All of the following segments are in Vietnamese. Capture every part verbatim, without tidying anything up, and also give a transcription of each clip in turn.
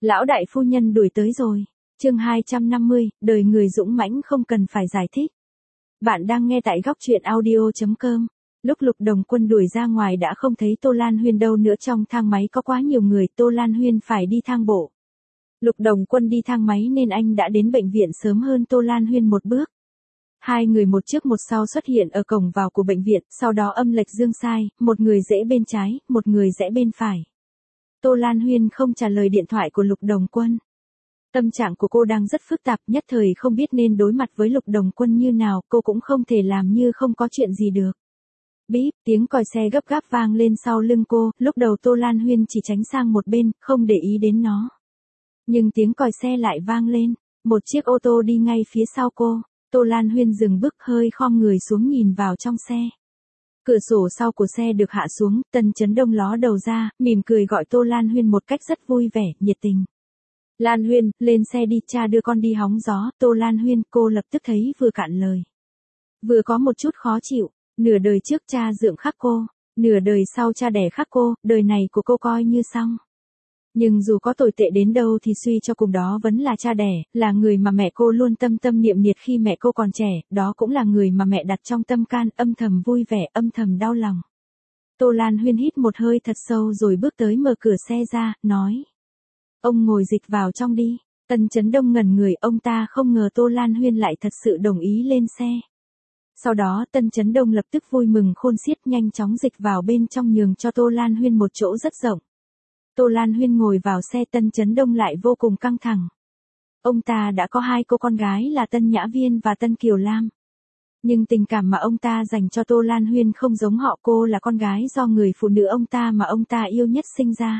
Lão đại phu nhân đuổi tới rồi. Chương hai trăm năm mươi, đời người dũng mãnh không cần phải giải thích. Bạn đang nghe tại góc truyện audio chấm com. Lúc Lục Đồng Quân đuổi ra ngoài đã không thấy Tô Lan Huyên đâu nữa, trong thang máy có quá nhiều người, Tô Lan Huyên phải đi thang bộ. Lục Đồng Quân đi thang máy nên anh đã đến bệnh viện sớm hơn Tô Lan Huyên một bước. Hai người một trước một sau xuất hiện ở cổng vào của bệnh viện, sau đó âm lệch dương sai, một người rẽ bên trái, một người rẽ bên phải. Tô Lan Huyên không trả lời điện thoại của Lục Đồng Quân. Tâm trạng của cô đang rất phức tạp, nhất thời không biết nên đối mặt với Lục Đồng Quân như nào, cô cũng không thể làm như không có chuyện gì được. Bíp, tiếng còi xe gấp gáp vang lên sau lưng cô, lúc đầu Tô Lan Huyên chỉ tránh sang một bên, không để ý đến nó. Nhưng tiếng còi xe lại vang lên, một chiếc ô tô đi ngay phía sau cô, Tô Lan Huyên dừng bước hơi khom người xuống nhìn vào trong xe. Cửa sổ sau của xe được hạ xuống, Tân Chấn Đông ló đầu ra, mỉm cười gọi Tô Lan Huyên một cách rất vui vẻ, nhiệt tình. Lan Huyên, lên xe đi, cha đưa con đi hóng gió. Tô Lan Huyên, cô lập tức thấy vừa cạn lời, vừa có một chút khó chịu. Nửa đời trước cha dưỡng khắc cô, nửa đời sau cha đẻ khắc cô, đời này của cô coi như xong. Nhưng dù có tồi tệ đến đâu thì suy cho cùng đó vẫn là cha đẻ, là người mà mẹ cô luôn tâm tâm niệm niệm khi mẹ cô còn trẻ, đó cũng là người mà mẹ đặt trong tâm can, âm thầm vui vẻ, âm thầm đau lòng. Tô Lan Huyên hít một hơi thật sâu rồi bước tới mở cửa xe ra, nói. Ông ngồi dịch vào trong đi. Tân Chấn Đông ngẩn người, ông ta không ngờ Tô Lan Huyên lại thật sự đồng ý lên xe. Sau đó Tân Chấn Đông lập tức vui mừng khôn xiết, nhanh chóng dịch vào bên trong nhường cho Tô Lan Huyên một chỗ rất rộng. Tô Lan Huyên ngồi vào xe, Tân Chấn Đông lại vô cùng căng thẳng. Ông ta đã có hai cô con gái là Tân Nhã Viên và Tân Kiều Lam. Nhưng tình cảm mà ông ta dành cho Tô Lan Huyên không giống họ, cô là con gái do người phụ nữ ông ta mà ông ta yêu nhất sinh ra.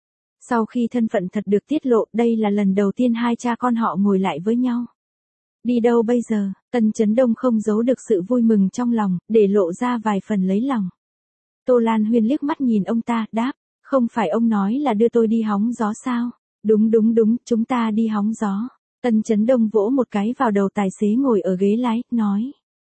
Sau khi thân phận thật được tiết lộ, đây là lần đầu tiên hai cha con họ ngồi lại với nhau. Đi đâu bây giờ? Tân Chấn Đông không giấu được sự vui mừng trong lòng, để lộ ra vài phần lấy lòng. Tô Lan Huyên liếc mắt nhìn ông ta, đáp, không phải ông nói là đưa tôi đi hóng gió sao? Đúng đúng đúng, chúng ta đi hóng gió. Tân Chấn Đông vỗ một cái vào đầu tài xế ngồi ở ghế lái, nói.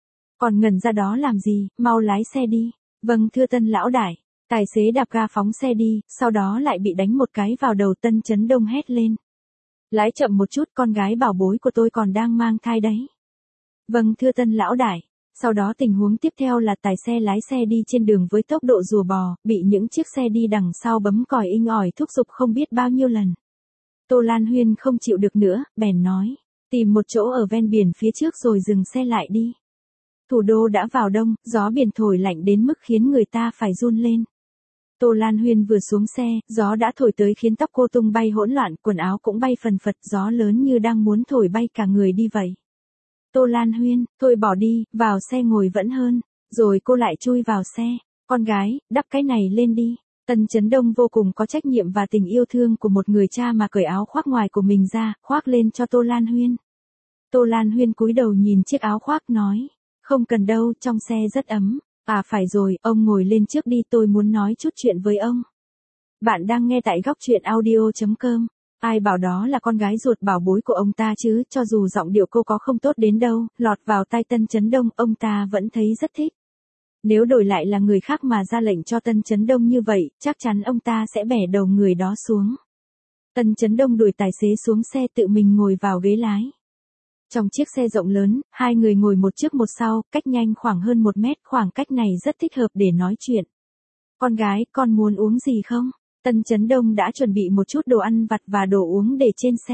Còn ngẩn ra đó làm gì, mau lái xe đi. Vâng thưa Tân lão đại. Tài xế đạp ga phóng xe đi, sau đó lại bị đánh một cái vào đầu. Tân Chấn Đông hét lên. Lái chậm một chút, con gái bảo bối của tôi còn đang mang thai đấy. Vâng thưa Tân lão đại. Sau đó tình huống tiếp theo là tài xe lái xe đi trên đường với tốc độ rùa bò, bị những chiếc xe đi đằng sau bấm còi inh ỏi thúc giục không biết bao nhiêu lần. Tô Lan Huyên không chịu được nữa, bèn nói, tìm một chỗ ở ven biển phía trước rồi dừng xe lại đi. Thủ đô đã vào đông, gió biển thổi lạnh đến mức khiến người ta phải run lên. Tô Lan Huyên vừa xuống xe, gió đã thổi tới khiến tóc cô tung bay hỗn loạn, quần áo cũng bay phần phật, gió lớn như đang muốn thổi bay cả người đi vậy. Tô Lan Huyên, thôi bỏ đi, vào xe ngồi vẫn hơn. Rồi cô lại chui vào xe. Con gái, đắp cái này lên đi. Tân Chấn Đông vô cùng có trách nhiệm và tình yêu thương của một người cha mà cởi áo khoác ngoài của mình ra, khoác lên cho Tô Lan Huyên. Tô Lan Huyên cúi đầu nhìn chiếc áo khoác nói, không cần đâu, trong xe rất ấm. À phải rồi, ông ngồi lên trước đi, tôi muốn nói chút chuyện với ông. Bạn đang nghe tại góc truyện audio chấm com. Ai bảo đó là con gái ruột bảo bối của ông ta chứ, cho dù giọng điệu cô có không tốt đến đâu, lọt vào tai Tân Chấn Đông, ông ta vẫn thấy rất thích. Nếu đổi lại là người khác mà ra lệnh cho Tân Chấn Đông như vậy, chắc chắn ông ta sẽ bẻ đầu người đó xuống. Tân Chấn Đông đuổi tài xế xuống xe, tự mình ngồi vào ghế lái. Trong chiếc xe rộng lớn, hai người ngồi một trước một sau, cách nhanh khoảng hơn một mét, khoảng cách này rất thích hợp để nói chuyện. Con gái, con muốn uống gì không? Tân Chấn Đông đã chuẩn bị một chút đồ ăn vặt và đồ uống để trên xe.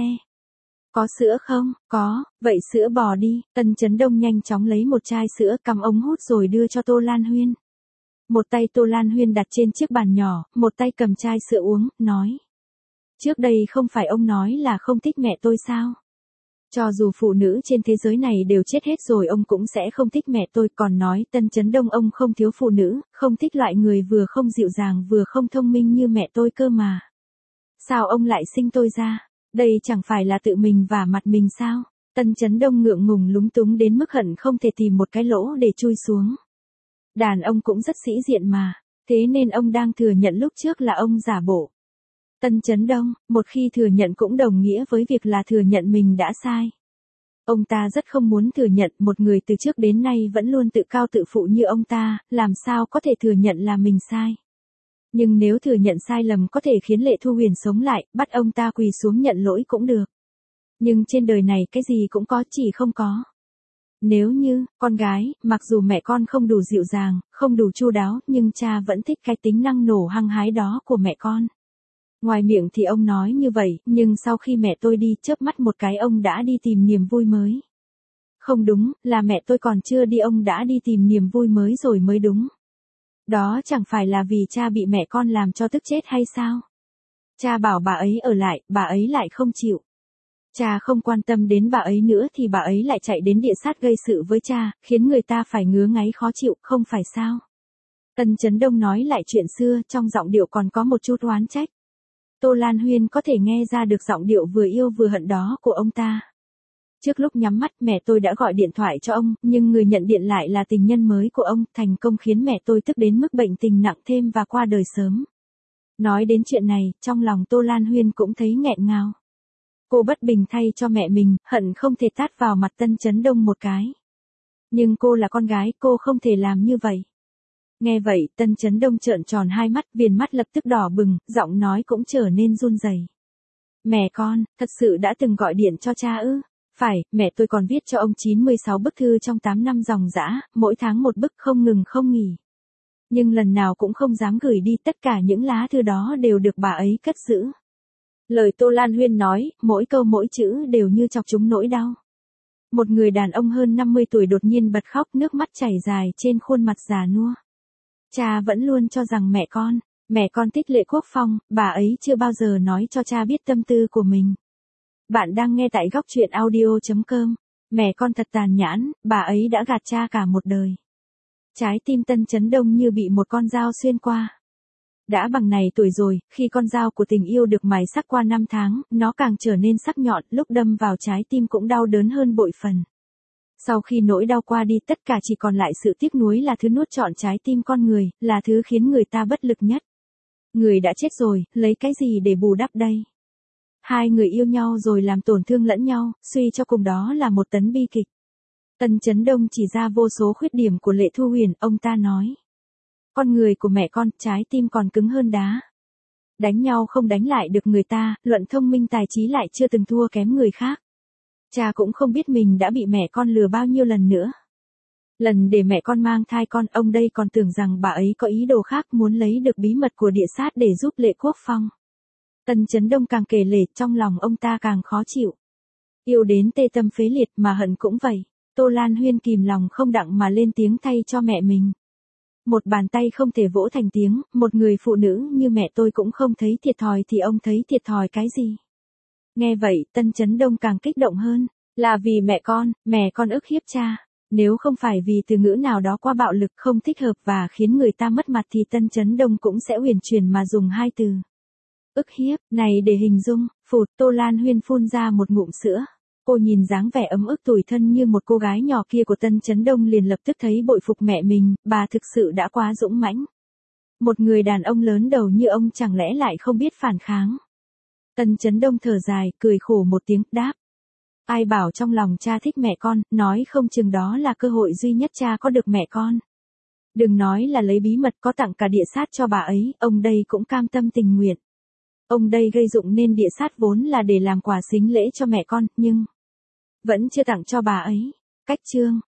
Có sữa không? Có, vậy sữa bò đi. Tân Chấn Đông nhanh chóng lấy một chai sữa, cắm ống hút rồi đưa cho Tô Lan Huyên. Một tay Tô Lan Huyên đặt trên chiếc bàn nhỏ, một tay cầm chai sữa uống, nói. Trước đây không phải ông nói là không thích mẹ tôi sao? Cho dù phụ nữ trên thế giới này đều chết hết rồi ông cũng sẽ không thích mẹ tôi, còn nói Tân Chấn Đông ông không thiếu phụ nữ, không thích loại người vừa không dịu dàng vừa không thông minh như mẹ tôi cơ mà. Sao ông lại sinh tôi ra? Đây chẳng phải là tự mình vả mặt mình sao? Tân Chấn Đông ngượng ngùng lúng túng đến mức hận không thể tìm một cái lỗ để chui xuống. Đàn ông cũng rất sĩ diện mà, thế nên ông đang thừa nhận lúc trước là ông giả bộ. Tân Chấn Đông, một khi thừa nhận cũng đồng nghĩa với việc là thừa nhận mình đã sai. Ông ta rất không muốn thừa nhận, một người từ trước đến nay vẫn luôn tự cao tự phụ như ông ta, làm sao có thể thừa nhận là mình sai. Nhưng nếu thừa nhận sai lầm có thể khiến Lệ Thu Huyền sống lại, bắt ông ta quỳ xuống nhận lỗi cũng được. Nhưng trên đời này cái gì cũng có, chỉ không có. Nếu như, con gái, mặc dù mẹ con không đủ dịu dàng, không đủ chu đáo, nhưng cha vẫn thích cái tính năng nổ hăng hái đó của mẹ con. Ngoài miệng thì ông nói như vậy, nhưng sau khi mẹ tôi đi, chớp mắt một cái ông đã đi tìm niềm vui mới. Không đúng, là mẹ tôi còn chưa đi ông đã đi tìm niềm vui mới rồi mới đúng. Đó chẳng phải là vì cha bị mẹ con làm cho tức chết hay sao? Cha bảo bà ấy ở lại, bà ấy lại không chịu. Cha không quan tâm đến bà ấy nữa thì bà ấy lại chạy đến địa sát gây sự với cha, khiến người ta phải ngứa ngáy khó chịu, không phải sao? Tân Chấn Đông nói lại chuyện xưa, trong giọng điệu còn có một chút oán trách. Tô Lan Huyên có thể nghe ra được giọng điệu vừa yêu vừa hận đó của ông ta. Trước lúc nhắm mắt mẹ tôi đã gọi điện thoại cho ông, nhưng người nhận điện lại là tình nhân mới của ông, thành công khiến mẹ tôi tức đến mức bệnh tình nặng thêm và qua đời sớm. Nói đến chuyện này, trong lòng Tô Lan Huyên cũng thấy nghẹn ngào. Cô bất bình thay cho mẹ mình, hận không thể tát vào mặt Tân Chấn Đông một cái. Nhưng cô là con gái, cô không thể làm như vậy. Nghe vậy, Tân Chấn Đông trợn tròn hai mắt, viền mắt lập tức đỏ bừng, giọng nói cũng trở nên run rẩy. Mẹ con, thật sự đã từng gọi điện cho cha ư? Phải, mẹ tôi còn viết cho ông chín mươi sáu bức thư trong tám năm dòng dã, mỗi tháng một bức không ngừng không nghỉ. Nhưng lần nào cũng không dám gửi đi, tất cả những lá thư đó đều được bà ấy cất giữ. Lời Tô Lan Huyên nói, mỗi câu mỗi chữ đều như chọc trúng nỗi đau. Một người đàn ông hơn năm mươi tuổi đột nhiên bật khóc, nước mắt chảy dài trên khuôn mặt già nua. Cha vẫn luôn cho rằng mẹ con, mẹ con thích Lệ Quốc Phong, bà ấy chưa bao giờ nói cho cha biết tâm tư của mình. Bạn đang nghe tại góc truyện audio chấm com. Mẹ con thật tàn nhẫn, bà ấy đã gạt cha cả một đời. Trái tim Tân Chấn Đông như bị một con dao xuyên qua. Đã bằng này tuổi rồi, khi con dao của tình yêu được mài sắc qua năm tháng, nó càng trở nên sắc nhọn, lúc đâm vào trái tim cũng đau đớn hơn bội phần. Sau khi nỗi đau qua đi, tất cả chỉ còn lại sự tiếc nuối là thứ nuốt trọn trái tim con người, là thứ khiến người ta bất lực nhất. Người đã chết rồi, lấy cái gì để bù đắp đây? Hai người yêu nhau rồi làm tổn thương lẫn nhau, suy cho cùng đó là một tấn bi kịch. Tân Chấn Đông chỉ ra vô số khuyết điểm của Lệ Thu Huyền, ông ta nói. Con người của mẹ con, trái tim còn cứng hơn đá. Đánh nhau không đánh lại được người ta, luận thông minh tài trí lại chưa từng thua kém người khác. Cha cũng không biết mình đã bị mẹ con lừa bao nhiêu lần nữa. Lần để mẹ con mang thai con, ông đây còn tưởng rằng bà ấy có ý đồ khác, muốn lấy được bí mật của địa sát để giúp Lệ Quốc Phong. Tân Chấn Đông càng kể lể, trong lòng ông ta càng khó chịu. Yêu đến tê tâm phế liệt mà hận cũng vậy. Tô Lan Huyên kìm lòng không đặng mà lên tiếng thay cho mẹ mình. Một bàn tay không thể vỗ thành tiếng, một người phụ nữ như mẹ tôi cũng không thấy thiệt thòi thì ông thấy thiệt thòi cái gì? Nghe vậy, Tân Chấn Đông càng kích động hơn. Là vì mẹ con, mẹ con ức hiếp cha. Nếu không phải vì từ ngữ nào đó qua bạo lực không thích hợp và khiến người ta mất mặt thì Tân Chấn Đông cũng sẽ huyền chuyển mà dùng hai từ. Ức hiếp, này để hình dung, phụt, Tô Lan Huyên phun ra một ngụm sữa. Cô nhìn dáng vẻ ấm ức tủi thân như một cô gái nhỏ kia của Tân Chấn Đông liền lập tức thấy bội phục mẹ mình, bà thực sự đã quá dũng mãnh. Một người đàn ông lớn đầu như ông chẳng lẽ lại không biết phản kháng. Tân Chấn Đông thở dài, cười khổ một tiếng, đáp. Ai bảo trong lòng cha thích mẹ con, nói không chừng đó là cơ hội duy nhất cha có được mẹ con. Đừng nói là lấy bí mật, có tặng cả địa sát cho bà ấy, ông đây cũng cam tâm tình nguyện. Ông đây gây dụng nên địa sát vốn là để làm quà sính lễ cho mẹ con, nhưng vẫn chưa tặng cho bà ấy. Cách chương,